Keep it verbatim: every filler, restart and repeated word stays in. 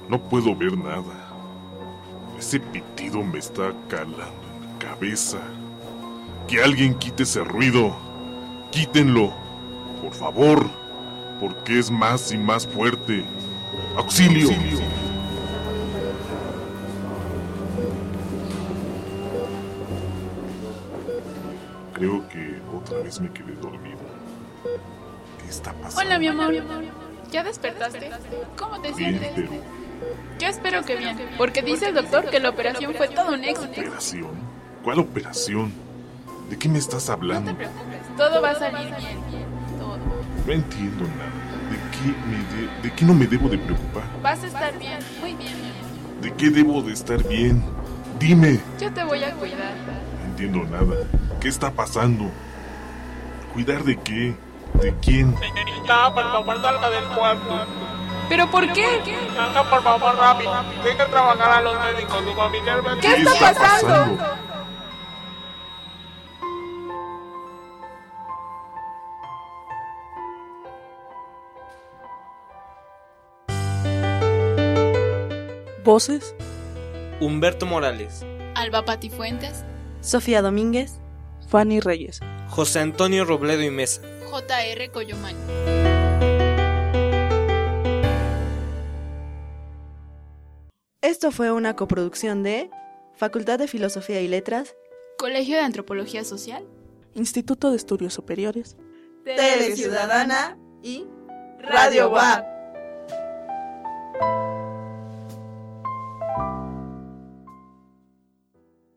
No puedo ver nada. Ese pitido me está calando en la cabeza. Que alguien quite ese ruido. Quítenlo, por favor, porque es más y más fuerte. ¡Auxilio! ¡Auxilio! Creo que otra vez me quedé dormido. ¿Qué está pasando? Hola, mi amor. ¿Ya despertaste? ¿Cómo te Bien, sientes? pero... Yo espero que bien, porque dice el doctor que la operación fue todo un éxito. ¿Operación? ¿Cuál operación? ¿De qué me estás hablando? No te preocupes, todo va a salir bien. Todo. No entiendo nada. ¿De qué, me de... ¿De qué no me debo de preocupar? Vas a estar bien, muy bien, mi amor. ¿De qué debo de estar bien? Dime. Yo te voy a cuidar. No entiendo nada. ¿Qué está pasando? ¿Cuidar de qué? ¿De quién? Señorita, por favor, salga del cuarto. ¿Pero por qué? Salga, por favor, rápido. Deja trabajar a los médicos. Su familiar me... ¿Qué está pasando? Voces: Humberto Morales, Alba Patifuentes, Sofía Domínguez, Fanny Reyes, José Antonio Robledo y Mesa, J R Coyomán. Esto fue una coproducción de Facultad de Filosofía y Letras, Colegio de Antropología Social, Instituto de Estudios Superiores, Tele Ciudadana y Radio W A P.